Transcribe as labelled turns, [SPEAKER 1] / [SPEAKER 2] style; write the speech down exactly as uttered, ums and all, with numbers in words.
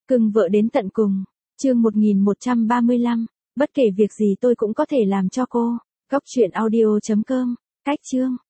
[SPEAKER 1] Cưng vợ đến tận cùng. Chương một nghìn một trăm ba mươi lăm. Bất kể việc gì tôi cũng có thể làm cho cô. Góc truyện audio chấm com. Cách chương.